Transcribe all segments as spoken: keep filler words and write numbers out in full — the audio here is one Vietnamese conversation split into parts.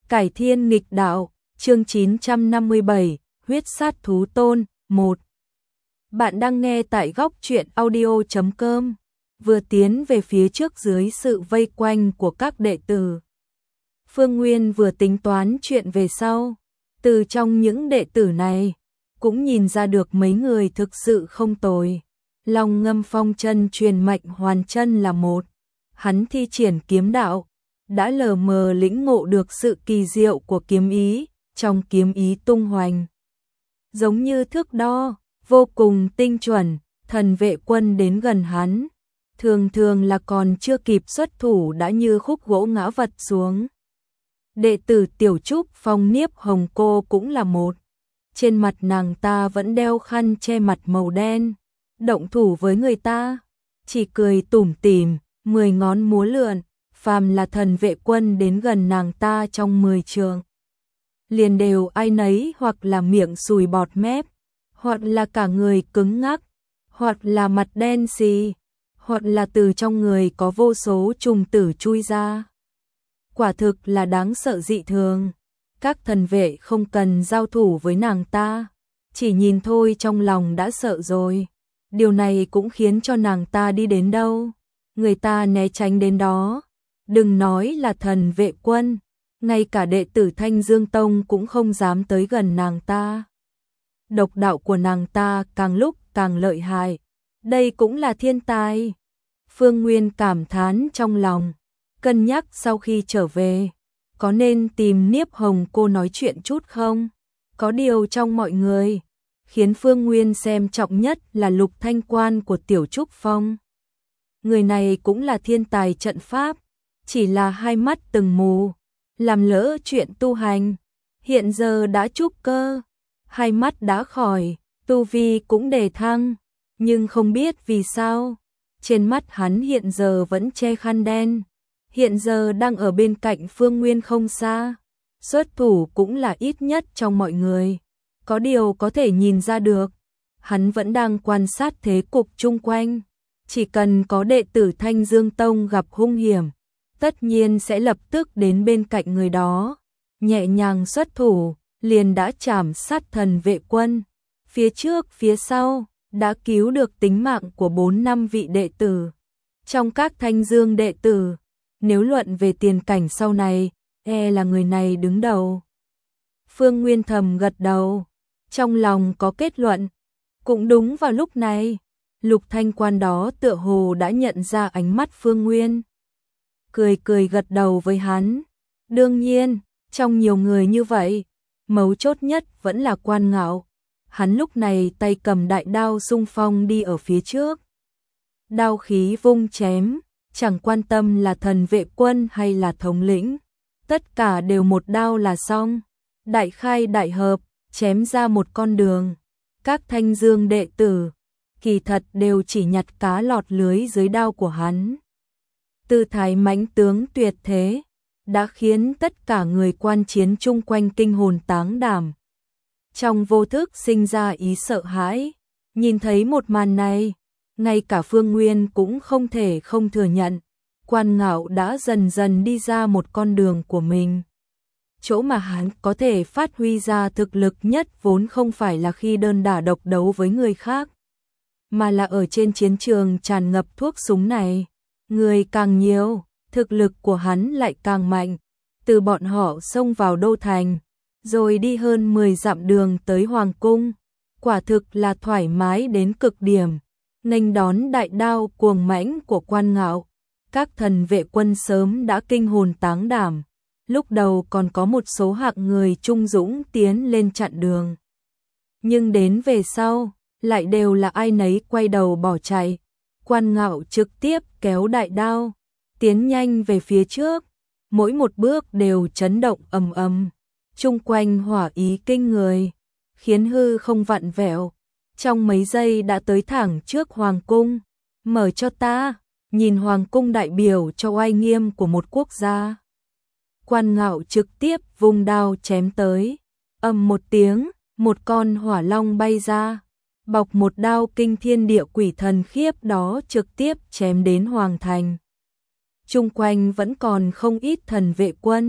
Cải thiên nghịch đạo, chương chín trăm năm mươi bảy, huyết sát thú tôn, một. Bạn đang nghe tại góc truyện audio chấm com, vừa tiến về phía trước dưới sự vây quanh của các đệ tử. Phương Nguyên vừa tính toán chuyện về sau, từ trong những đệ tử này, cũng nhìn ra được mấy người thực sự không tồi. Long Ngâm Phong chân truyền mệnh hoàn chân là một, hắn thi triển kiếm đạo, đã lờ mờ lĩnh ngộ được sự kỳ diệu của kiếm ý, trong kiếm ý tung hoành. Giống như thước đo, vô cùng tinh chuẩn, Thần Vệ Quân đến gần hắn, thường thường là còn chưa kịp xuất thủ đã như khúc gỗ ngã vật xuống. Đệ tử Tiểu Trúc Phong Niếp Hồng cô cũng là một, trên mặt nàng ta vẫn đeo khăn che mặt màu đen, động thủ với người ta, chỉ cười tủm tỉm, mười ngón múa lượn. Phàm là Thần Vệ Quân đến gần nàng ta trong mười trường, liền đều ai nấy hoặc là miệng sùi bọt mép, hoặc là cả người cứng ngắc, hoặc là mặt đen xì, hoặc là từ trong người có vô số trùng tử chui ra. Quả thực là đáng sợ dị thường. Các thần vệ không cần giao thủ với nàng ta, chỉ nhìn thôi trong lòng đã sợ rồi. Điều này cũng khiến cho nàng ta đi đến đâu, người ta né tránh đến đó. Đừng nói là Thần Vệ Quân, ngay cả đệ tử Thanh Dương Tông cũng không dám tới gần nàng ta. Độc đạo của nàng ta càng lúc càng lợi hại, đây cũng là thiên tài. Phương Nguyên cảm thán trong lòng, cân nhắc sau khi trở về, có nên tìm Niếp Hồng cô nói chuyện chút không? Có điều trong mọi người, khiến Phương Nguyên xem trọng nhất là Lục Thanh Quan của Tiểu Trúc Phong. Người này cũng là thiên tài trận pháp, chỉ là hai mắt từng mù, làm lỡ chuyện tu hành, hiện giờ đã trúc cơ, hai mắt đã khỏi, tu vi cũng đề thăng, nhưng không biết vì sao, trên mắt hắn hiện giờ vẫn che khăn đen, hiện giờ đang ở bên cạnh Phương Nguyên không xa, xuất thủ cũng là ít nhất trong mọi người, có điều có thể nhìn ra được, hắn vẫn đang quan sát thế cục chung quanh, chỉ cần có đệ tử Thanh Dương Tông gặp hung hiểm, tất nhiên sẽ lập tức đến bên cạnh người đó, nhẹ nhàng xuất thủ, liền đã chảm sát Thần Vệ Quân, phía trước phía sau, đã cứu được tính mạng của bốn năm vị đệ tử. Trong các Thanh Dương đệ tử, nếu luận về tiền cảnh sau này, e là người này đứng đầu. Phương Nguyên thầm gật đầu, trong lòng có kết luận, cũng đúng vào lúc này, Lục Thanh Quan đó tựa hồ đã nhận ra ánh mắt Phương Nguyên. Cười cười gật đầu với hắn. Đương nhiên, trong nhiều người như vậy, mấu chốt nhất vẫn là Quan Ngạo. Hắn lúc này tay cầm đại đao xung phong đi ở phía trước. Đao khí vung chém, chẳng quan tâm là Thần Vệ Quân hay là thống lĩnh. Tất cả đều một đao là xong. Đại khai đại hợp, chém ra một con đường. Các Thanh Dương đệ tử, kỳ thật đều chỉ nhặt cá lọt lưới dưới đao của hắn. Tư thái mãnh tướng tuyệt thế, đã khiến tất cả người quan chiến chung quanh kinh hồn táng đảm. Trong vô thức sinh ra ý sợ hãi, nhìn thấy một màn này, ngay cả Phương Nguyên cũng không thể không thừa nhận, Quan Ngạo đã dần dần đi ra một con đường của mình. Chỗ mà hắn có thể phát huy ra thực lực nhất vốn không phải là khi đơn đả độc đấu với người khác, mà là ở trên chiến trường tràn ngập thuốc súng này. Người càng nhiều, thực lực của hắn lại càng mạnh, từ bọn họ xông vào đô thành, rồi đi hơn mười dặm đường tới Hoàng Cung, quả thực là thoải mái đến cực điểm, nghênh đón đại đao cuồng mãnh của Quan Ngạo. Các Thần Vệ Quân sớm đã kinh hồn táng đảm, lúc đầu còn có một số hạng người trung dũng tiến lên chặn đường. Nhưng đến về sau, lại đều là ai nấy quay đầu bỏ chạy. Quan Ngạo trực tiếp kéo đại đao, tiến nhanh về phía trước, mỗi một bước đều chấn động ầm ầm, chung quanh hỏa ý kinh người, khiến hư không vặn vẹo, trong mấy giây đã tới thẳng trước Hoàng Cung. Mở cho ta, nhìn Hoàng Cung đại biểu cho oai nghiêm của một quốc gia. Quan Ngạo trực tiếp vung đao chém tới, ầm một tiếng, một con hỏa long bay ra, bọc một đao kinh thiên địa quỷ thần khiếp đó trực tiếp chém đến Hoàng Thành. Chung quanh vẫn còn không ít Thần Vệ Quân,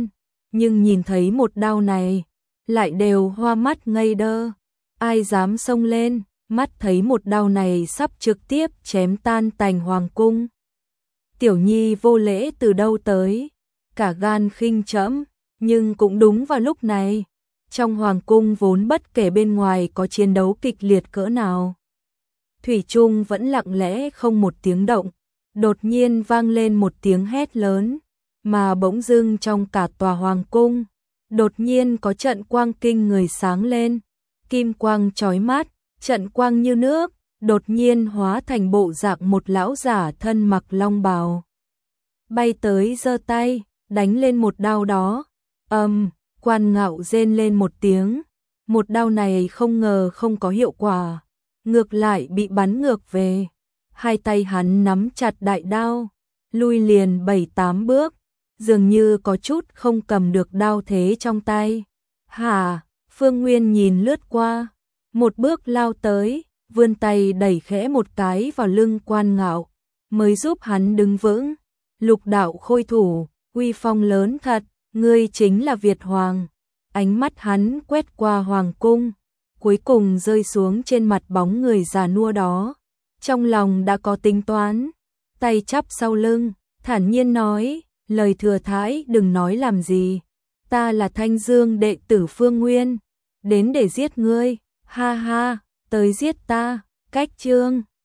nhưng nhìn thấy một đao này, lại đều hoa mắt ngây đơ. Ai dám xông lên, mắt thấy một đao này sắp trực tiếp chém tan tành hoàng cung. Tiểu Nhi vô lễ từ đâu tới, cả gan khinh trẫm, nhưng cũng đúng vào lúc này, trong hoàng cung vốn bất kể bên ngoài có chiến đấu kịch liệt cỡ nào, thủy chung vẫn lặng lẽ không một tiếng động. Đột nhiên vang lên một tiếng hét lớn, mà bỗng dưng trong cả tòa hoàng cung, đột nhiên có trận quang kinh người sáng lên, kim quang chói mắt, trận quang như nước, đột nhiên hóa thành bộ dạng một lão giả thân mặc long bào. Bay tới giơ tay, đánh lên một đao đó. Âm, um, Quan Ngạo rên lên một tiếng, một đao này không ngờ không có hiệu quả, ngược lại bị bắn ngược về. Hai tay hắn nắm chặt đại đao, lui liền bảy tám bước, dường như có chút không cầm được đao thế trong tay. Hả? Phương Nguyên nhìn lướt qua, một bước lao tới, vươn tay đẩy khẽ một cái vào lưng Quan Ngạo, mới giúp hắn đứng vững. Lục đạo khôi thủ, uy phong lớn thật, ngươi chính là Việt Hoàng. Ánh mắt hắn quét qua hoàng cung, cuối cùng rơi xuống trên mặt bóng người già nua đó. Trong lòng đã có tính toán, tay chắp sau lưng, thản nhiên nói, lời thừa thãi đừng nói làm gì. Ta là Thanh Dương đệ tử Phương Nguyên, đến để giết ngươi, ha ha, tới giết ta, cách chương.